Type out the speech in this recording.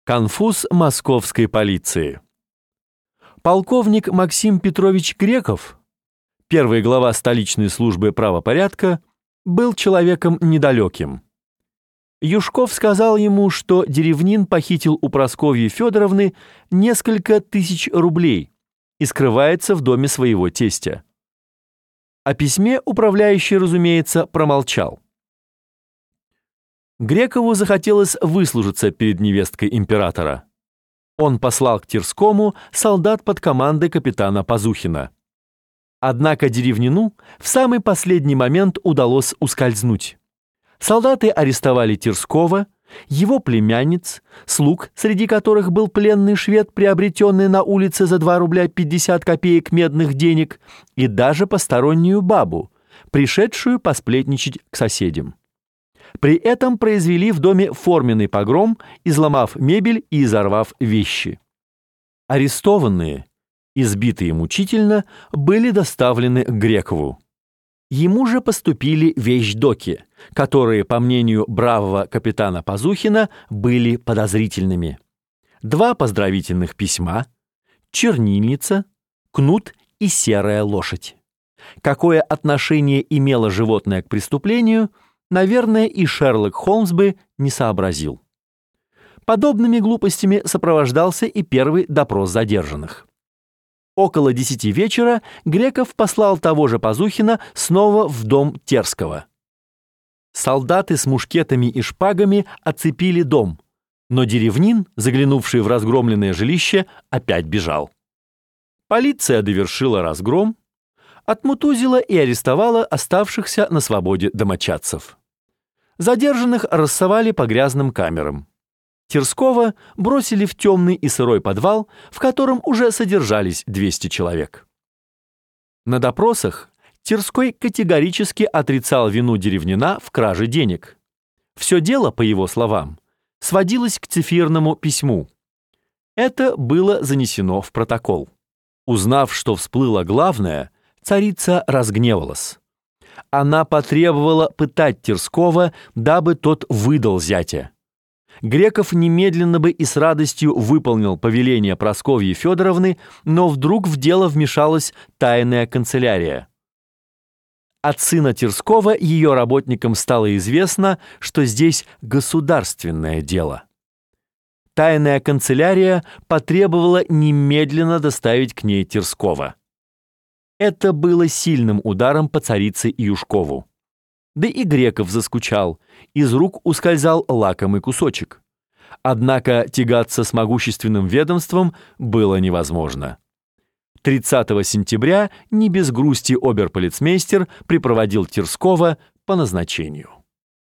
Конфуз московской полиции. Полковник Максим Петрович Греков, первый глава столичной службы правопорядка, был человеком недалеким. Юшков сказал ему, что деревнин похитил у Прасковьи Федоровны несколько тысяч рублей и скрывается в доме своего тестя. О письме управляющий, разумеется, промолчал. Грекову захотелось выслужиться перед невесткой императора. Он послал к Тирскому солдат под командой капитана Пазухина. Однако деревнину в самый последний момент удалось ускользнуть. Солдаты арестовали Тирского, его племянниц, слуг, среди которых был пленный швед, приобретенный на улице за 2 рубля 50 копеек медных денег, и даже постороннюю бабу, пришедшую посплетничать к соседям. При этом произвели в доме форменный погром, изломав мебель и изорвав вещи. Арестованные, избитые мучительно, были доставлены к Грекову. Ему же поступили вещдоки, которые, по мнению бравого капитана Пазухина, были подозрительными. 2 поздравительных письма, чернильница, кнут и серая лошадь. Какое отношение имело животное к преступлению, наверное, и Шерлок Холмс бы не сообразил. Подобными глупостями сопровождался и первый допрос задержанных. Около 10 вечера Греков послал того же Пазухина снова в дом Терского. Солдаты с мушкетами и шпагами оцепили дом, но деревнин, заглянувший в разгромленное жилище, опять бежал. Полиция довершила разгром, отмутузила и арестовала оставшихся на свободе домочадцев. Задержанных рассовали по грязным камерам. Тирского бросили в темный и сырой подвал, в котором уже содержались 200 человек. На допросах Тирской категорически отрицал вину деревнина в краже денег. Все дело, по его словам, сводилось к цифирному письму. Это было занесено в протокол. Узнав, что всплыло главное, царица разгневалась. Она потребовала пытать Тирского, дабы тот выдал зятя. Греков немедленно бы и с радостью выполнил повеление Прасковьи Федоровны, но вдруг в дело вмешалась тайная канцелярия. От сына Тирского ее работникам стало известно, что здесь государственное дело. Тайная канцелярия потребовала немедленно доставить к ней Тирского. Это было сильным ударом по царице и Юшкову. Да и Греков заскучал, из рук ускользал лакомый кусочек. Однако тягаться с могущественным ведомством было невозможно. 30 сентября не без грусти оберполицмейстер припроводил Тирского по назначению.